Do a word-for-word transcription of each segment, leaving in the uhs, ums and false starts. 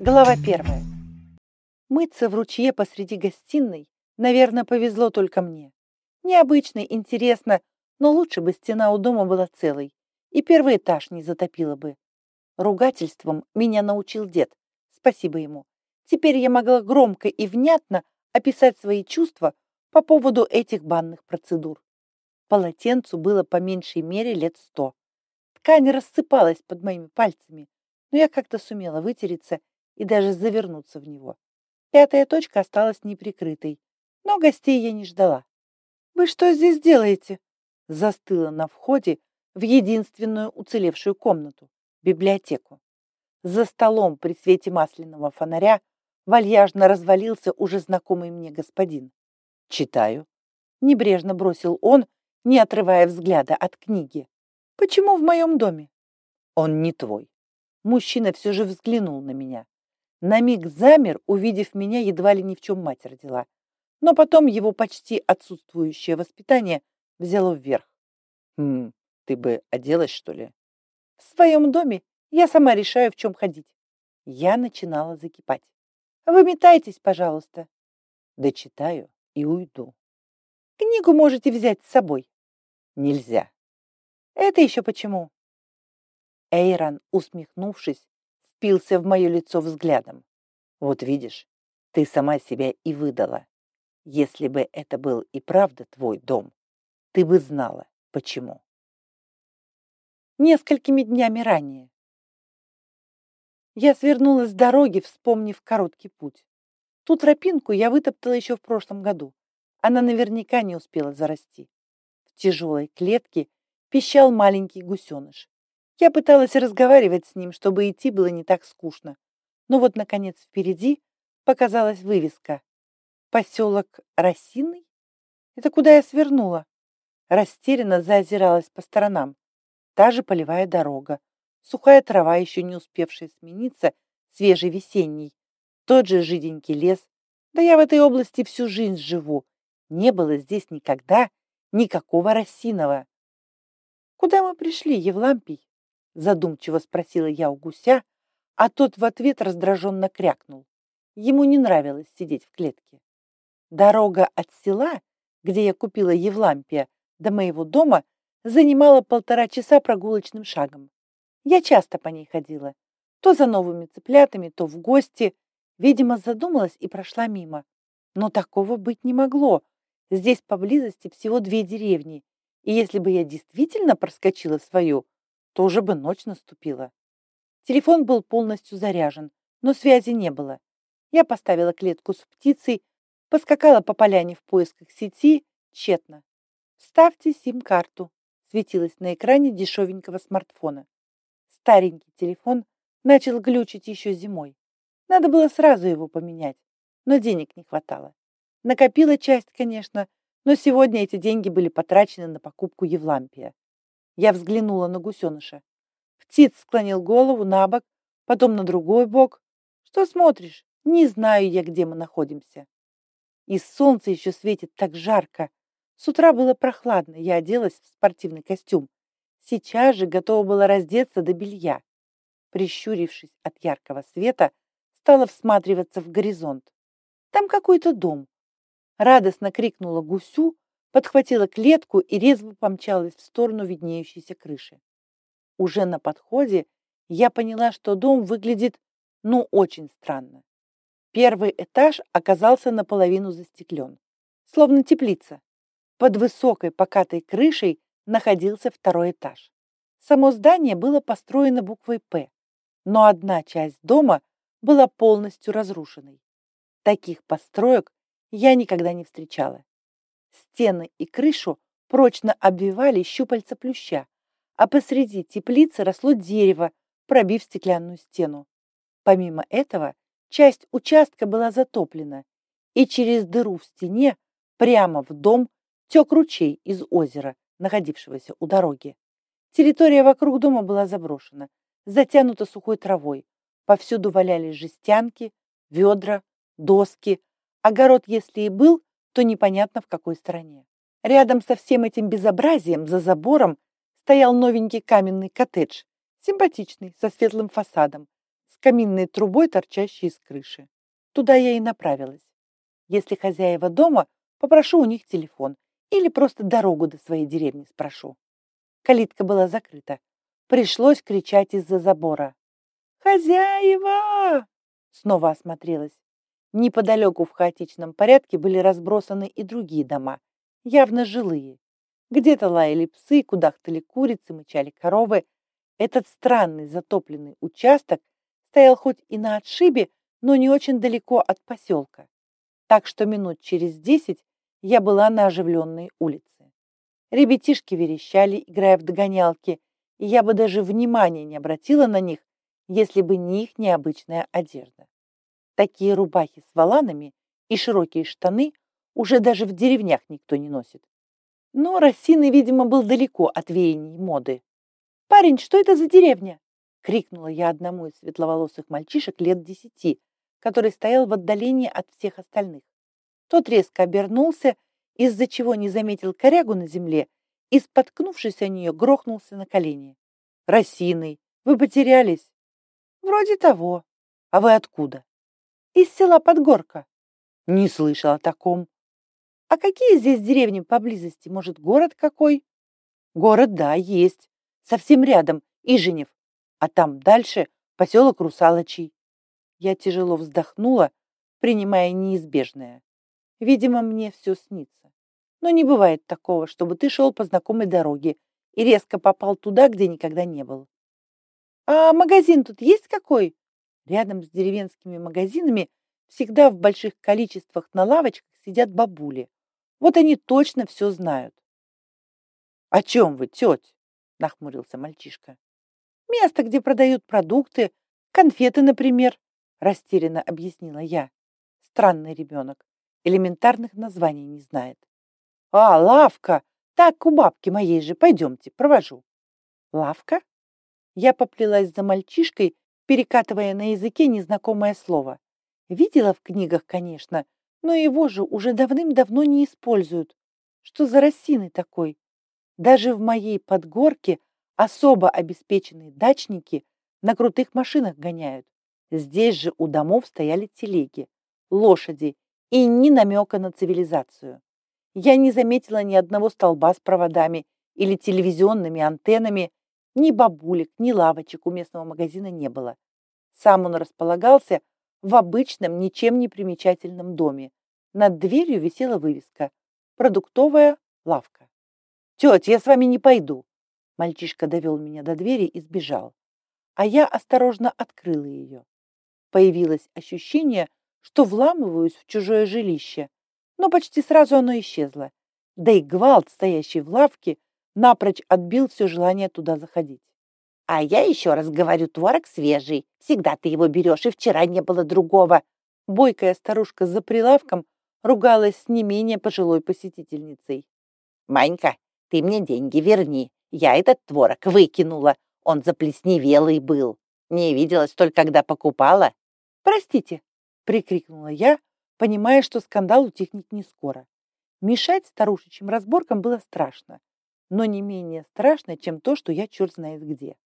Глава первая. Мыться в ручье посреди гостиной, наверное, повезло только мне. Необычно, интересно, но лучше бы стена у дома была целой, и первый этаж не затопило бы. Ругательством меня научил дед, спасибо ему. Теперь я могла громко и внятно описать свои чувства по поводу этих банных процедур. Полотенцу было по меньшей мере лет сто. Ткань рассыпалась под моими пальцами, но я как-то сумела вытереться и даже завернуться в него. Пятая точка осталась неприкрытой, но гостей я не ждала. «Вы что здесь делаете?» Застыла на входе в единственную уцелевшую комнату — библиотеку. За столом при свете масляного фонаря вальяжно развалился уже знакомый мне господин. «Читаю», — небрежно бросил он, не отрывая взгляда от книги. «Почему в моем доме?» «Он не твой». Мужчина все же взглянул на меня. На миг замер, увидев меня, едва ли ни в чем мать родила. Но потом его почти отсутствующее воспитание взяло вверх. «Хм, ты бы оделась, что ли?» «В своем доме я сама решаю, в чем ходить». Я начинала закипать. «Выметайтесь, пожалуйста». «Дочитаю и уйду». «Книгу можете взять с собой». «Нельзя». «Это еще почему?» Эйрон, усмехнувшись, впился в мое лицо взглядом. «Вот видишь, ты сама себя и выдала. Если бы это был и правда твой дом, ты бы знала, почему». Несколькими днями ранее. Я свернула с дороги, вспомнив короткий путь. Ту тропинку я вытоптала еще в прошлом году. Она наверняка не успела зарасти. В тяжелой клетке пищал маленький гусеныш. Я пыталась разговаривать с ним, чтобы идти было не так скучно. Но вот, наконец, впереди показалась вывеска. Поселок Росиный? Это куда я свернула? Растерянно заозиралась по сторонам. Та же полевая дорога. Сухая трава, еще не успевшая смениться, свежей весенней. Тот же жиденький лес. Да я в этой области всю жизнь живу. Не было здесь никогда никакого Росиного. «Куда мы пришли, Евлампий?» Задумчиво спросила я у гуся, а тот в ответ раздраженно крякнул. Ему не нравилось сидеть в клетке. Дорога от села, где я купила Евлампия, до моего дома занимала полтора часа прогулочным шагом. Я часто по ней ходила, то за новыми цыплятами, то в гости. Видимо, задумалась и прошла мимо. Но такого быть не могло. Здесь поблизости всего две деревни, и если бы я действительно проскочила свою, то уже бы ночь наступила. Телефон был полностью заряжен, но связи не было. Я поставила клетку с птицей, поскакала по поляне в поисках сети, тщетно. «Вставьте сим-карту», светилась на экране дешевенького смартфона. Старенький телефон начал глючить еще зимой. Надо было сразу его поменять, но денег не хватало. Накопила часть, конечно, но сегодня эти деньги были потрачены на покупку Евлампия. Я взглянула на гусеныша. Птиц склонил голову на бок, потом на другой бок. «Что смотришь? Не знаю я, где мы находимся». И солнце еще светит так жарко. С утра было прохладно, я оделась в спортивный костюм. Сейчас же готова была раздеться до белья. Прищурившись от яркого света, стала всматриваться в горизонт. Там какой-то дом. Радостно крикнула гусю, подхватила клетку и резво помчалась в сторону виднеющейся крыши. Уже на подходе я поняла, что дом выглядит, ну, очень странно. Первый этаж оказался наполовину застеклен, словно теплица. Под высокой покатой крышей находился второй этаж. Само здание было построено буквой «П», но одна часть дома была полностью разрушенной. Таких построек я никогда не встречала. Стены и крышу прочно обвивали щупальца плюща, а посреди теплицы росло дерево, пробив стеклянную стену. Помимо этого, часть участка была затоплена, и через дыру в стене прямо в дом тек ручей из озера, находившегося у дороги. Территория вокруг дома была заброшена, затянута сухой травой. Повсюду валялись жестянки, ведра, доски. Огород, если и был, то непонятно в какой стороне. Рядом со всем этим безобразием за забором стоял новенький каменный коттедж, симпатичный, со светлым фасадом, с каминной трубой, торчащей из крыши. Туда я и направилась. Если хозяева дома, попрошу у них телефон или просто дорогу до своей деревни спрошу. Калитка была закрыта. Пришлось кричать из-за забора. «Хозяева!» Снова осмотрелась. Неподалеку в хаотичном порядке были разбросаны и другие дома, явно жилые. Где-то лаяли псы, кудахтали курицы, мычали коровы. Этот странный затопленный участок стоял хоть и на отшибе, но не очень далеко от поселка. Так что минут через десять я была на оживленной улице. Ребятишки верещали, играя в догонялки, и я бы даже внимания не обратила на них, если бы не их необычная одежда. Такие рубахи с воланами и широкие штаны уже даже в деревнях никто не носит. Но Рассиный, видимо, был далеко от веяний моды. «Парень, что это за деревня?» — крикнула я одному из светловолосых мальчишек лет десяти, который стоял в отдалении от всех остальных. Тот резко обернулся, из-за чего не заметил корягу на земле и, споткнувшись о нее, грохнулся на колени. «Рассиный, вы потерялись?» «Вроде того. А вы откуда?» «Из села Подгорка». «Не слышал о таком». «А какие здесь деревни поблизости? Может, город какой?» «Город, да, есть. Совсем рядом, Иженев. А там дальше поселок Русалочий». Я тяжело вздохнула, принимая неизбежное. Видимо, мне все снится. Но не бывает такого, чтобы ты шел по знакомой дороге и резко попал туда, где никогда не был. «А магазин тут есть какой?» Рядом с деревенскими магазинами всегда в больших количествах на лавочках сидят бабули. Вот они точно все знают. «О чем вы, тетя?» — нахмурился мальчишка. «Место, где продают продукты, конфеты, например», — растерянно объяснила я. Странный ребенок, элементарных названий не знает. «А, лавка! Так, у бабки моей же, пойдемте, провожу». «Лавка?» Я поплелась за мальчишкой, перекатывая на языке незнакомое слово. Видела в книгах, конечно, но его же уже давным-давно не используют. Что за Рассиный такой? Даже в моей Подгорке особо обеспеченные дачники на крутых машинах гоняют. Здесь же у домов стояли телеги, лошади и ни намека на цивилизацию. Я не заметила ни одного столба с проводами или телевизионными антеннами, ни бабулек, ни лавочек у местного магазина не было. Сам он располагался в обычном, ничем не примечательном доме. Над дверью висела вывеска «Продуктовая лавка». «Тетя, я с вами не пойду!» Мальчишка довел меня до двери и сбежал. А я осторожно открыла ее. Появилось ощущение, что вламываюсь в чужое жилище, но почти сразу оно исчезло. Да и гвалт, стоящий в лавке, напрочь отбил все желание туда заходить. «А я еще раз говорю, творог свежий. Всегда ты его берешь, и вчера не было другого». Бойкая старушка за прилавком ругалась с не менее пожилой посетительницей. «Манька, ты мне деньги верни. Я этот творог выкинула. Он заплесневелый был. Не видела, что ли, когда покупала?» «Простите», — прикрикнула я, понимая, что скандал утихнет не скоро. Мешать старушечьим разборкам было страшно, но не менее страшно, чем то, что я черт знает где.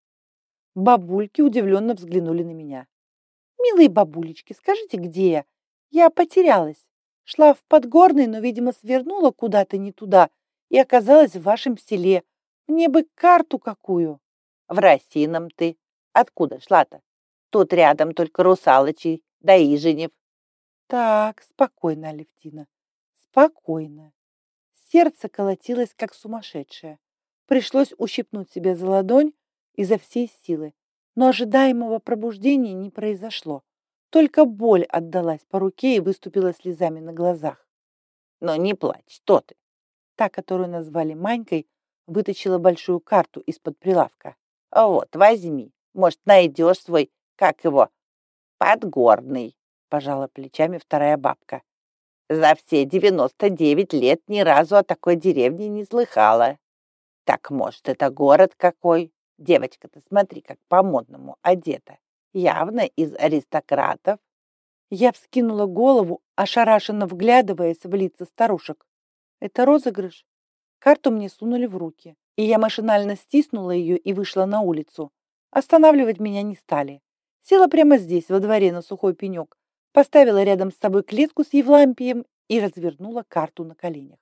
Бабульки удивленно взглянули на меня. «Милые бабулечки, скажите, где я? Я потерялась. Шла в Подгорный, но, видимо, свернула куда-то не туда и оказалась в вашем селе. Мне бы карту какую». «В Рассином ты. Откуда шла-то? Тут рядом только Русалочий, да Иженев». «Так, спокойно, Алевтина, спокойно». Сердце колотилось, как сумасшедшее. Пришлось ущипнуть себя за ладонь изо всей силы, но ожидаемого пробуждения не произошло. Только боль отдалась по руке и выступила слезами на глазах. «Но не плачь, что ты?» Та, которую назвали Манькой, вытащила большую карту из-под прилавка. «Вот, возьми. Может, найдешь свой, как его, Подгорный», — пожала плечами вторая бабка. «За все девяносто девять лет ни разу о такой деревне не слыхала. Так, может, это город какой? Девочка-то смотри, как по-модному одета. Явно из аристократов». Я вскинула голову, ошарашенно вглядываясь в лица старушек. «Это розыгрыш?» Карту мне сунули в руки, и я машинально стиснула ее и вышла на улицу. Останавливать меня не стали. Села прямо здесь, во дворе, на сухой пенек, поставила рядом с собой клетку с Евлампием и развернула карту на коленях.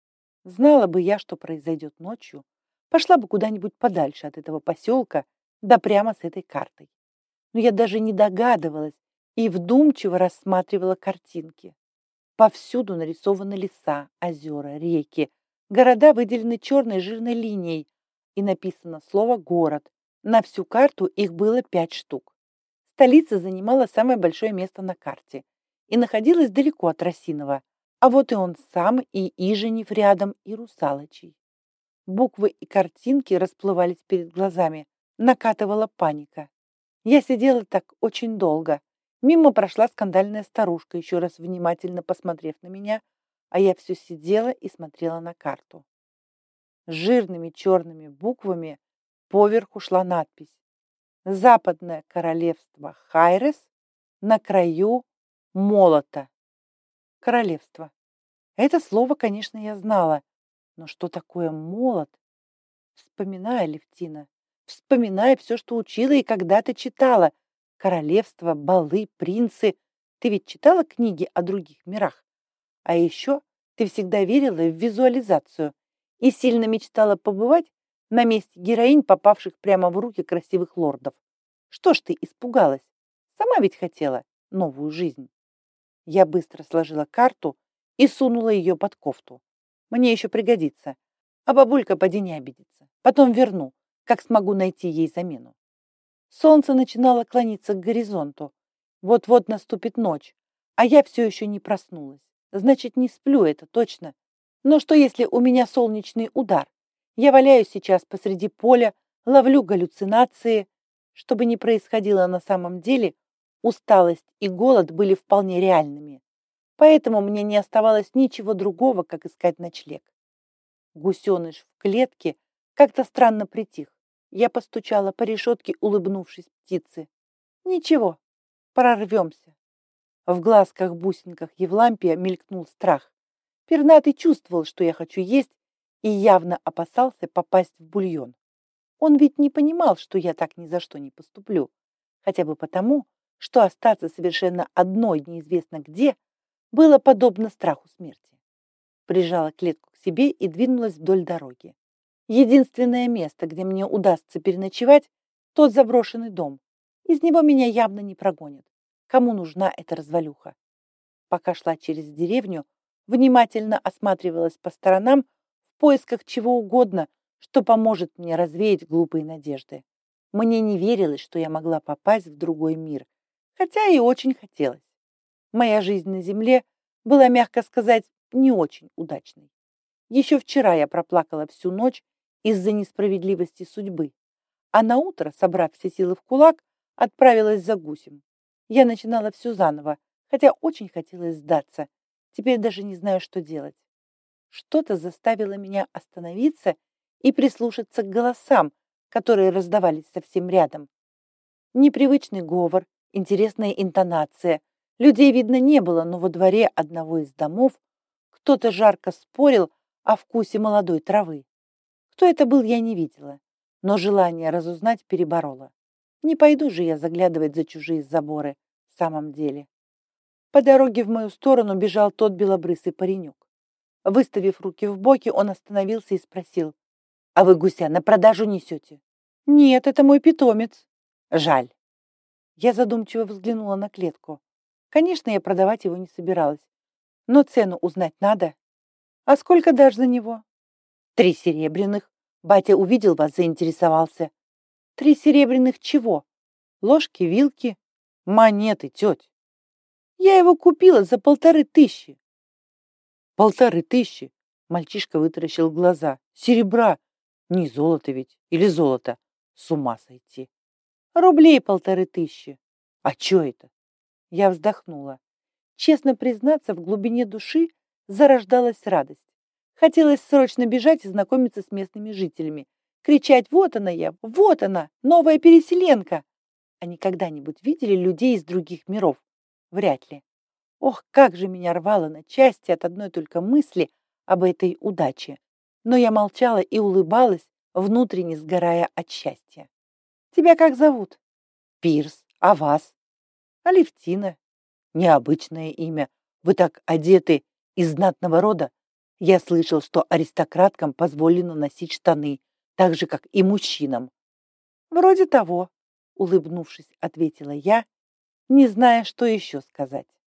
Знала бы я, что произойдет ночью, пошла бы куда-нибудь подальше от этого поселка, да прямо с этой картой. Но я даже не догадывалась и вдумчиво рассматривала картинки. Повсюду нарисованы леса, озера, реки, города выделены черной жирной линией, и написано слово «город». На всю карту их было пять штук. Столица занимала самое большое место на карте и находилась далеко от Росинова, а вот и он сам, и Иженев рядом, и Русалочий. Буквы и картинки расплывались перед глазами, накатывала паника. Я сидела так очень долго. Мимо прошла скандальная старушка, еще раз внимательно посмотрев на меня, а я все сидела и смотрела на карту. Жирными черными буквами поверху шла надпись: «Западное королевство Хайрес на краю молота». Королевство. Это слово, конечно, я знала, но что такое молот? Вспоминая, Левтина, вспоминая все, что учила и когда-то читала. Королевство, балы, принцы. Ты ведь читала книги о других мирах? А еще ты всегда верила в визуализацию и сильно мечтала побывать на месте героинь, попавших прямо в руки красивых лордов. Что ж ты испугалась? Сама ведь хотела новую жизнь. Я быстро сложила карту и сунула ее под кофту. Мне еще пригодится. А бабулька поди не обидится. Потом верну, как смогу найти ей замену. Солнце начинало клониться к горизонту. Вот-вот наступит ночь, а я все еще не проснулась. Значит, не сплю, это точно. Но что, если у меня солнечный удар? Я валяюсь сейчас посреди поля, ловлю галлюцинации. Что бы ни происходило на самом деле, усталость и голод были вполне реальными. Поэтому мне не оставалось ничего другого, как искать ночлег. Гусеныш в клетке как-то странно притих. Я постучала по решетке, улыбнувшись птице. Ничего, прорвемся. В глазках-бусинках Евлампия мелькнул страх. Пернатый чувствовал, что я хочу есть, и явно опасался попасть в бульон. Он ведь не понимал, что я так ни за что не поступлю. Хотя бы потому, что остаться совершенно одной неизвестно где было подобно страху смерти. Прижала клетку к себе и двинулась вдоль дороги. Единственное место, где мне удастся переночевать, тот заброшенный дом. Из него меня явно не прогонят. Кому нужна эта развалюха? Пока шла через деревню, внимательно осматривалась по сторонам в поисках чего угодно, что поможет мне развеять глупые надежды. Мне не верилось, что я могла попасть в другой мир, хотя и очень хотелось. Моя жизнь на земле была, мягко сказать, не очень удачной. Еще вчера я проплакала всю ночь из-за несправедливости судьбы, а наутро, собрав все силы в кулак, отправилась за гусем. Я начинала все заново, хотя очень хотелось сдаться. Теперь даже не знаю, что делать. Что-то заставило меня остановиться и прислушаться к голосам, которые раздавались совсем рядом. Непривычный говор, интересная интонация. Людей видно не было, но во дворе одного из домов кто-то жарко спорил о вкусе молодой травы. Кто это был, я не видела, но желание разузнать переборола. Не пойду же я заглядывать за чужие заборы в самом деле. По дороге в мою сторону бежал тот белобрысый паренек. Выставив руки в боки, он остановился и спросил: «А вы гуся на продажу несете?» «Нет, это мой питомец». «Жаль». Я задумчиво взглянула на клетку. Конечно, я продавать его не собиралась, но цену узнать надо. «А сколько дашь за него?» «Три серебряных. Батя увидел вас, заинтересовался». «Три серебряных чего? Ложки, вилки?» «Монеты, теть». «Я его купила за полторы тысячи». «Полторы тысячи?» Мальчишка вытаращил глаза. «Серебра? Не золото ведь? Или золото? С ума сойти». «Рублей полторы тысячи». «А чё это?» Я вздохнула. Честно признаться, в глубине души зарождалась радость. Хотелось срочно бежать и знакомиться с местными жителями. Кричать: «Вот она я! Вот она! Новая переселенка!» Они когда-нибудь видели людей из других миров? Вряд ли. Ох, как же меня рвало на части от одной только мысли об этой удаче. Но я молчала и улыбалась, внутренне сгорая от счастья. «Тебя как зовут?» «Пирс. А вас? Алевтина. Необычное имя. Вы так одеты из знатного рода. Я слышал, что аристократкам позволено носить штаны, так же, как и мужчинам. Вроде того, улыбнувшись, ответила я, не зная, что еще сказать.